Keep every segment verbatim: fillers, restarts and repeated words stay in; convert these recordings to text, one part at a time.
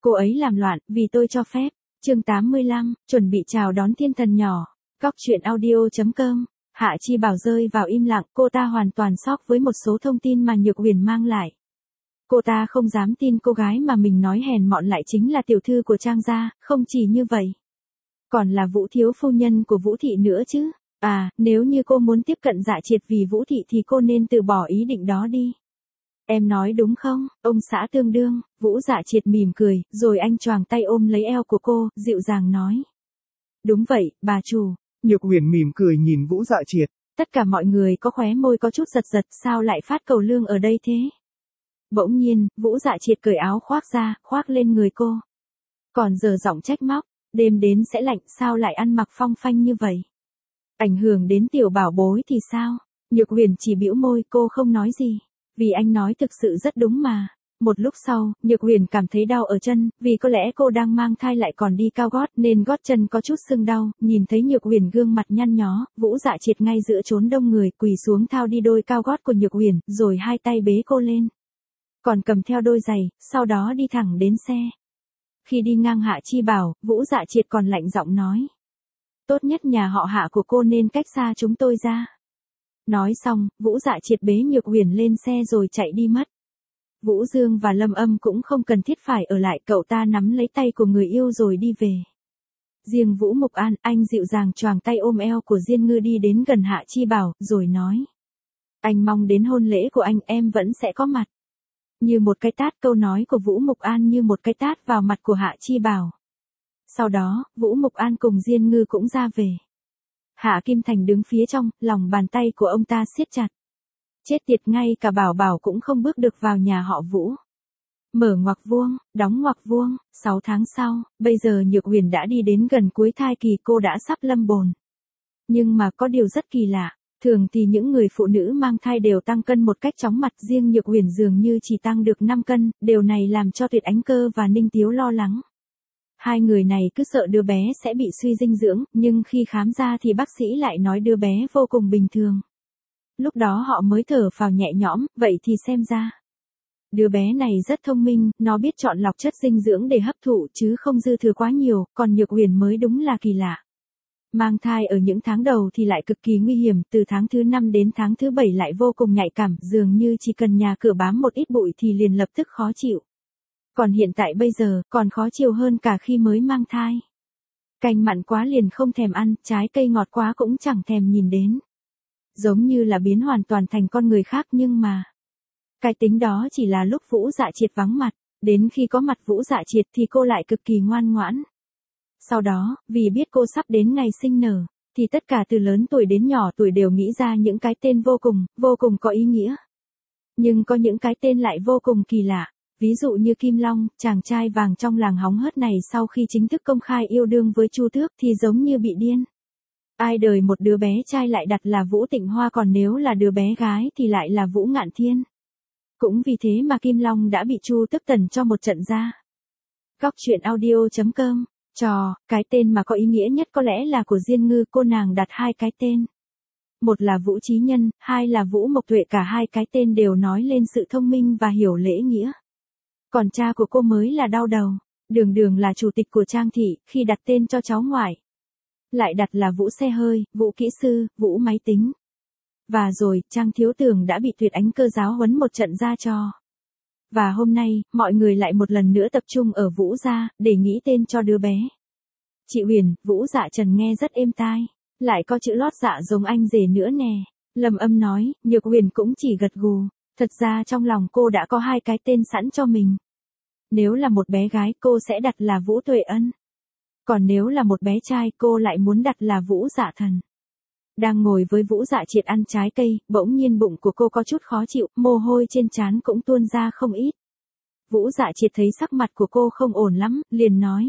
Cô ấy làm loạn, vì tôi cho phép. Chương tám mươi lăm, chuẩn bị chào đón thiên thần nhỏ. Cóc truyện audio chấm com. Hạ Chi Bảo rơi vào im lặng, cô ta hoàn toàn sốc với một số thông tin mà Nhược Huyền mang lại. Cô ta không dám tin cô gái mà mình nói hèn mọn lại chính là tiểu thư của Trang gia, không chỉ như vậy. Còn là Vũ thiếu phu nhân của Vũ thị nữa chứ. À, nếu như cô muốn tiếp cận Dạ Triệt vì Vũ thị thì cô nên từ bỏ ý định đó đi. Em nói đúng không, ông xã tương đương. Vũ Dạ Triệt mỉm cười, rồi anh choàng tay ôm lấy eo của cô, dịu dàng nói. Đúng vậy, bà chủ. Nhược Huyền mỉm cười nhìn Vũ Dạ Triệt. Tất cả mọi người có khóe môi có chút giật giật, sao lại phát cầu lương ở đây thế? Bỗng nhiên, Vũ Dạ Triệt cởi áo khoác ra, khoác lên người cô. Còn giờ giọng trách móc, đêm đến sẽ lạnh, sao lại ăn mặc phong phanh như vậy? Ảnh hưởng đến tiểu bảo bối thì sao? Nhược Huyền chỉ bĩu môi, cô không nói gì. Vì anh nói thực sự rất đúng mà. Một lúc sau, Nhược Huyền cảm thấy đau ở chân, vì có lẽ cô đang mang thai lại còn đi cao gót nên gót chân có chút sưng đau. Nhìn thấy Nhược Huyền gương mặt nhăn nhó, Vũ Dạ Triệt ngay giữa chốn đông người quỳ xuống thao đi đôi cao gót của Nhược Huyền, rồi hai tay bế cô lên. Còn cầm theo đôi giày, sau đó đi thẳng đến xe. Khi đi ngang Hạ Chi Bảo, Vũ Dạ Triệt còn lạnh giọng nói. Tốt nhất nhà họ Hạ của cô nên cách xa chúng tôi ra. Nói xong, Vũ Dạ Triệt bế Nhược Huyền lên xe rồi chạy đi mất. Vũ Dương và Lâm Âm cũng không cần thiết phải ở lại, cậu ta nắm lấy tay của người yêu rồi đi về. Riêng Vũ Mục An, anh dịu dàng choàng tay ôm eo của Diên Ngư đi đến gần Hạ Chi Bảo, rồi nói. Anh mong đến hôn lễ của anh em vẫn sẽ có mặt. Như một cái tát, câu nói của Vũ Mục An như một cái tát vào mặt của Hạ Chi Bảo. Sau đó, Vũ Mục An cùng Diên Ngư cũng ra về. Hạ Kim Thành đứng phía trong, lòng bàn tay của ông ta siết chặt. Chết tiệt, ngay cả Bảo Bảo cũng không bước được vào nhà họ Vũ. Mở ngoặc vuông, đóng ngoặc vuông, sáu tháng sau, bây giờ Nhược Huyền đã đi đến gần cuối thai kỳ, cô đã sắp lâm bồn. Nhưng mà có điều rất kỳ lạ, thường thì những người phụ nữ mang thai đều tăng cân một cách chóng mặt, riêng Nhược Huyền dường như chỉ tăng được năm cân, điều này làm cho Tuyệt Ánh Cơ và Ninh Tiếu lo lắng. Hai người này cứ sợ đứa bé sẽ bị suy dinh dưỡng, nhưng khi khám ra thì bác sĩ lại nói đứa bé vô cùng bình thường. Lúc đó họ mới thở phào nhẹ nhõm, vậy thì xem ra. Đứa bé này rất thông minh, nó biết chọn lọc chất dinh dưỡng để hấp thụ chứ không dư thừa quá nhiều, còn Nhược Huyền mới đúng là kỳ lạ. Mang thai ở những tháng đầu thì lại cực kỳ nguy hiểm, từ tháng thứ năm đến tháng thứ bảy lại vô cùng nhạy cảm, dường như chỉ cần nhà cửa bám một ít bụi thì liền lập tức khó chịu. Còn hiện tại bây giờ, còn khó chịu hơn cả khi mới mang thai. Canh mặn quá liền không thèm ăn, trái cây ngọt quá cũng chẳng thèm nhìn đến. Giống như là biến hoàn toàn thành con người khác, nhưng mà cái tính đó chỉ là lúc Vũ Dạ Triệt vắng mặt, đến khi có mặt Vũ Dạ Triệt thì cô lại cực kỳ ngoan ngoãn. Sau đó, vì biết cô sắp đến ngày sinh nở, thì tất cả từ lớn tuổi đến nhỏ tuổi đều nghĩ ra những cái tên vô cùng, vô cùng có ý nghĩa. Nhưng có những cái tên lại vô cùng kỳ lạ. Ví dụ như Kim Long, chàng trai vàng trong làng hóng hớt này sau khi chính thức công khai yêu đương với Chu Tước thì giống như bị điên. Ai đời một đứa bé trai lại đặt là Vũ Tịnh Hoa, còn nếu là đứa bé gái thì lại là Vũ Ngạn Thiên. Cũng vì thế mà Kim Long đã bị Chu Tước tần cho một trận ra. Cóc truyện audio chấm com. Trò, cái tên mà có ý nghĩa nhất có lẽ là của Diên Ngư, cô nàng đặt hai cái tên. Một là Vũ Chí Nhân, hai là Vũ Mộc Tuệ, cả hai cái tên đều nói lên sự thông minh và hiểu lễ nghĩa. Còn cha của cô mới là đau đầu. Đường Đường là chủ tịch của Trang thị, khi đặt tên cho cháu ngoại lại đặt là Vũ Xe Hơi, Vũ Kỹ Sư, Vũ Máy Tính. Và rồi, Trang Thiếu Tường đã bị Tuyệt Ánh Cơ giáo huấn một trận ra cho. Và hôm nay, mọi người lại một lần nữa tập trung ở Vũ gia, để nghĩ tên cho đứa bé. Chị Huyền, Vũ Dạ Trần nghe rất êm tai. Lại có chữ lót dạ giống anh rể nữa nè. Lâm Âm nói, Nhược Huyền cũng chỉ gật gù. Thật ra trong lòng cô đã có hai cái tên sẵn cho mình. Nếu là một bé gái cô sẽ đặt là Vũ Tuệ Ân. Còn nếu là một bé trai cô lại muốn đặt là Vũ Dạ Thần. Đang ngồi với Vũ Dạ Triệt ăn trái cây, bỗng nhiên bụng của cô có chút khó chịu, mồ hôi trên trán cũng tuôn ra không ít. Vũ Dạ Triệt thấy sắc mặt của cô không ổn lắm, liền nói.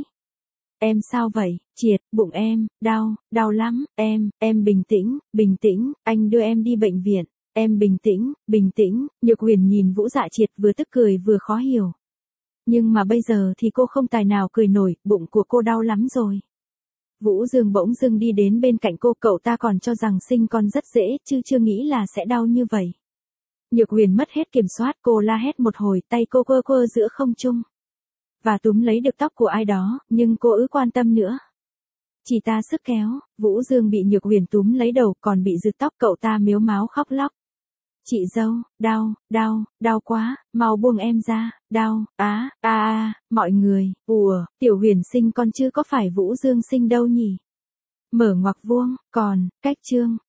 Em sao vậy, Triệt, bụng em, đau, đau lắm, em, em bình tĩnh, bình tĩnh, anh đưa em đi bệnh viện, em bình tĩnh, bình tĩnh. Nhược Huyền nhìn Vũ Dạ Triệt vừa tức cười vừa khó hiểu. Nhưng mà bây giờ thì cô không tài nào cười nổi, bụng của cô đau lắm rồi. Vũ Dương bỗng dưng đi đến bên cạnh cô, cậu ta còn cho rằng sinh con rất dễ, chứ chưa nghĩ là sẽ đau như vậy. Nhược Huyền mất hết kiểm soát, cô la hét một hồi, tay cô quơ quơ giữa không trung. và túm lấy được tóc của ai đó, nhưng cô ứ quan tâm nữa. Chỉ ta sức kéo, Vũ Dương bị Nhược Huyền túm lấy đầu, còn bị giật tóc, cậu ta mếu máo khóc lóc. Chị dâu, đau, đau, đau quá, mau buông em ra, đau, á, a a, mọi người, ùa, Tiểu Huyền sinh con chứ có phải Vũ Dương sinh đâu nhỉ? Mở ngoặc vuông, còn, cách chương.